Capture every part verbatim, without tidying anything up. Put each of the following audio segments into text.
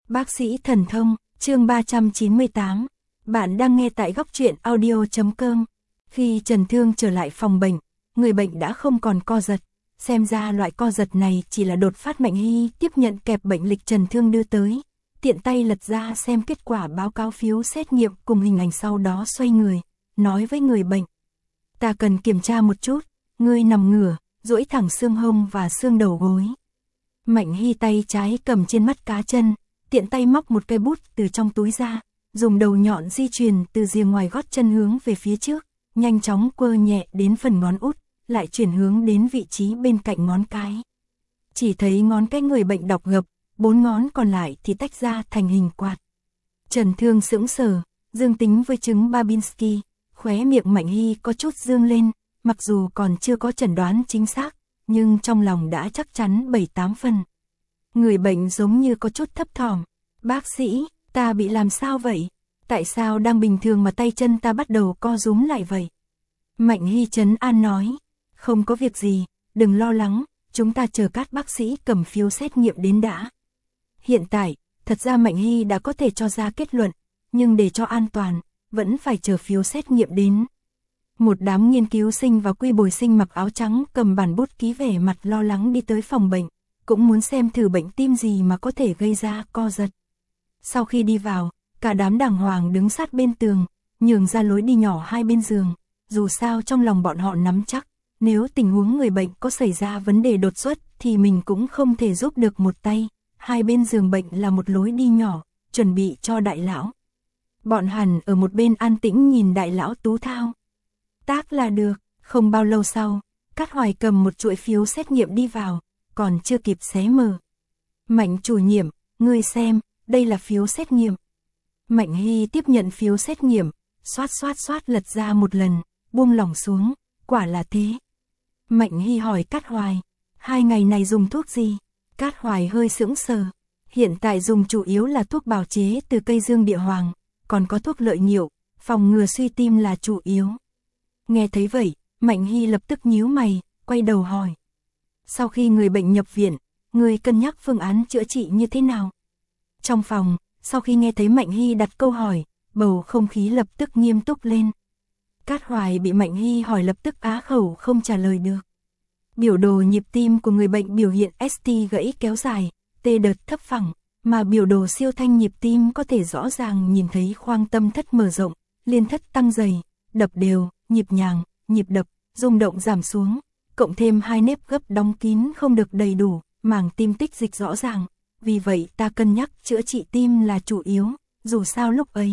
Bác sĩ thần thông, chương ba trăm chín mươi tám. Bạn đang nghe tại góc truyện audio chấm com. Khi Trần Thương trở lại phòng bệnh, người bệnh đã không còn co giật. Xem ra loại co giật này chỉ là đột phát. Mạnh Hy tiếp nhận kẹp bệnh lịch Trần Thương đưa tới, tiện tay lật ra xem kết quả báo cáo phiếu xét nghiệm cùng hình ảnh, sau đó xoay người, nói với người bệnh. Ta cần kiểm tra một chút, ngươi nằm ngửa, duỗi thẳng xương hông và xương đầu gối. Mạnh Hy tay trái cầm trên mắt cá chân, tiện tay móc một cây bút từ trong túi ra, dùng đầu nhọn di chuyển từ rìa ngoài gót chân hướng về phía trước, nhanh chóng quơ nhẹ đến phần ngón út, lại chuyển hướng đến vị trí bên cạnh ngón cái. Chỉ thấy ngón cái người bệnh đọc gập, bốn ngón còn lại thì tách ra thành hình quạt. Trần Thương sững sờ, dương tính với chứng Babinski, khóe miệng Mạnh Hy có chút dương lên, mặc dù còn chưa có chẩn đoán chính xác, nhưng trong lòng đã chắc chắn bảy tám phần. Người bệnh giống như có chút thấp thỏm. Bác sĩ, ta bị làm sao vậy? Tại sao đang bình thường mà tay chân ta bắt đầu co rúm lại vậy? Mạnh Hy trấn an nói, không có việc gì, đừng lo lắng, chúng ta chờ các bác sĩ cầm phiếu xét nghiệm đến đã. Hiện tại, thật ra Mạnh Hy đã có thể cho ra kết luận, nhưng để cho an toàn, vẫn phải chờ phiếu xét nghiệm đến. Một đám nghiên cứu sinh và quy bồi sinh mặc áo trắng cầm bản bút ký, vẻ mặt lo lắng đi tới phòng bệnh, cũng muốn xem thử bệnh tim gì mà có thể gây ra co giật. Sau khi đi vào, cả đám đàng hoàng đứng sát bên tường, nhường ra lối đi nhỏ hai bên giường, dù sao trong lòng bọn họ nắm chắc, nếu tình huống người bệnh có xảy ra vấn đề đột xuất thì mình cũng không thể giúp được một tay. Hai bên giường bệnh là một lối đi nhỏ, chuẩn bị cho đại lão. Bọn hắn ở một bên an tĩnh nhìn đại lão tú thao tác là được. Không bao lâu sau, Cát Hoài cầm một chuỗi phiếu xét nghiệm đi vào, còn chưa kịp xé mở. Mạnh chủ nhiệm, ngươi xem, đây là phiếu xét nghiệm. Mạnh Hy tiếp nhận phiếu xét nghiệm, xoát xoát xoát lật ra một lần, buông lỏng xuống, quả là thế. Mạnh Hy hỏi Cát Hoài, hai ngày này dùng thuốc gì? Cát Hoài hơi sững sờ, hiện tại dùng chủ yếu là thuốc bào chế từ cây dương địa hoàng, còn có thuốc lợi nhiệu, phòng ngừa suy tim là chủ yếu. Nghe thấy vậy, Mạnh Hy lập tức nhíu mày, quay đầu hỏi. Sau khi người bệnh nhập viện, người cân nhắc phương án chữa trị như thế nào? Trong phòng, sau khi nghe thấy Mạnh Hy đặt câu hỏi, bầu không khí lập tức nghiêm túc lên. Cát Hoài bị Mạnh Hy hỏi lập tức á khẩu không trả lời được. Biểu đồ nhịp tim của người bệnh biểu hiện ét tê gãy kéo dài, T đợt thấp phẳng, mà biểu đồ siêu thanh nhịp tim có thể rõ ràng nhìn thấy khoang tâm thất mở rộng, liên thất tăng dày, đập đều, nhịp nhàng, nhịp đập, rung động giảm xuống, cộng thêm hai nếp gấp đóng kín không được đầy đủ, màng tim tích dịch rõ ràng, vì vậy ta cân nhắc chữa trị tim là chủ yếu, dù sao lúc ấy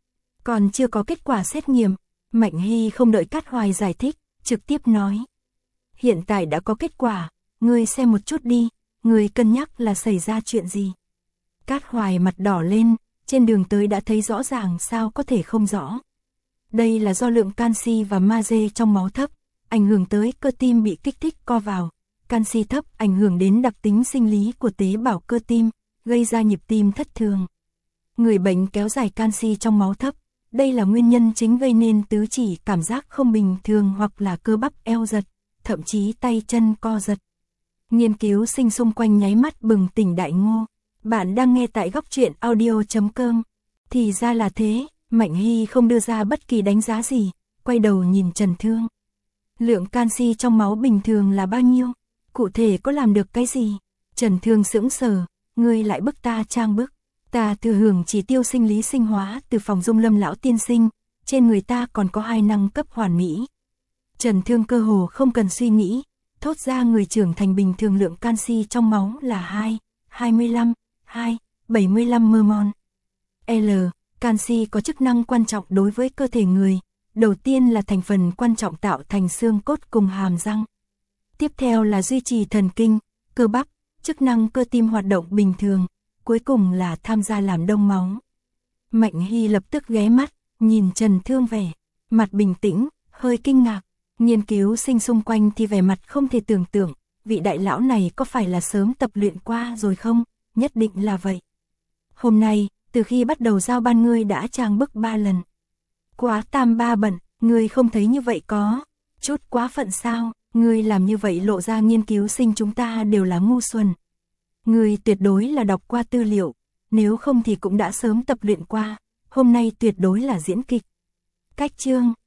còn chưa có kết quả xét nghiệm. Mạnh Hy không đợi Cát Hoài giải thích, trực tiếp nói. Hiện tại đã có kết quả, ngươi xem một chút đi, ngươi cân nhắc là xảy ra chuyện gì? Cát Hoài mặt đỏ lên, trên đường tới đã thấy rõ ràng sao có thể không rõ. Đây là do lượng canxi và magie trong máu thấp, ảnh hưởng tới cơ tim bị kích thích co vào. Canxi thấp ảnh hưởng đến đặc tính sinh lý của tế bào cơ tim, gây ra nhịp tim thất thường. Người bệnh kéo dài canxi trong máu thấp, đây là nguyên nhân chính gây nên tứ chỉ cảm giác không bình thường hoặc là cơ bắp eo giật, thậm chí tay chân co giật. Nghiên cứu sinh xung quanh nháy mắt bừng tỉnh đại ngộ. Bạn đang nghe tại góc truyện audio chấm com. Thì ra là thế, Mạnh Hy không đưa ra bất kỳ đánh giá gì, quay đầu nhìn Trần Thương. Lượng canxi trong máu bình thường là bao nhiêu? Cụ thể có làm được cái gì? Trần Thương sững sờ, ngươi lại bức ta trang bức. Ta thừa hưởng chỉ tiêu sinh lý sinh hóa từ phòng Dung Lâm lão tiên sinh, trên người ta còn có hai năng cấp hoàn mỹ. Trần Thương cơ hồ không cần suy nghĩ, thốt ra người trưởng thành bình thường lượng canxi trong máu là hai, hai mươi lăm, hai, bảy mươi lăm mmol. L, canxi có chức năng quan trọng đối với cơ thể người, đầu tiên là thành phần quan trọng tạo thành xương cốt cùng hàm răng. Tiếp theo là duy trì thần kinh, cơ bắp, chức năng cơ tim hoạt động bình thường. Cuối cùng là tham gia làm đông máu. Mạnh Hy lập tức ghé mắt, nhìn Trần Thương vẻ mặt bình tĩnh, hơi kinh ngạc. Nghiên cứu sinh xung quanh thì vẻ mặt không thể tưởng tượng, vị đại lão này có phải là sớm tập luyện qua rồi không? Nhất định là vậy. Hôm nay, từ khi bắt đầu giao ban ngươi đã trang bức ba lần. Quá tam ba bận, ngươi không thấy như vậy có chút quá phận sao? Ngươi làm như vậy lộ ra nghiên cứu sinh chúng ta đều là ngu xuẩn. Ngươi tuyệt đối là đọc qua tư liệu, nếu không thì cũng đã sớm tập luyện qua, hôm nay tuyệt đối là diễn kịch. Cách chương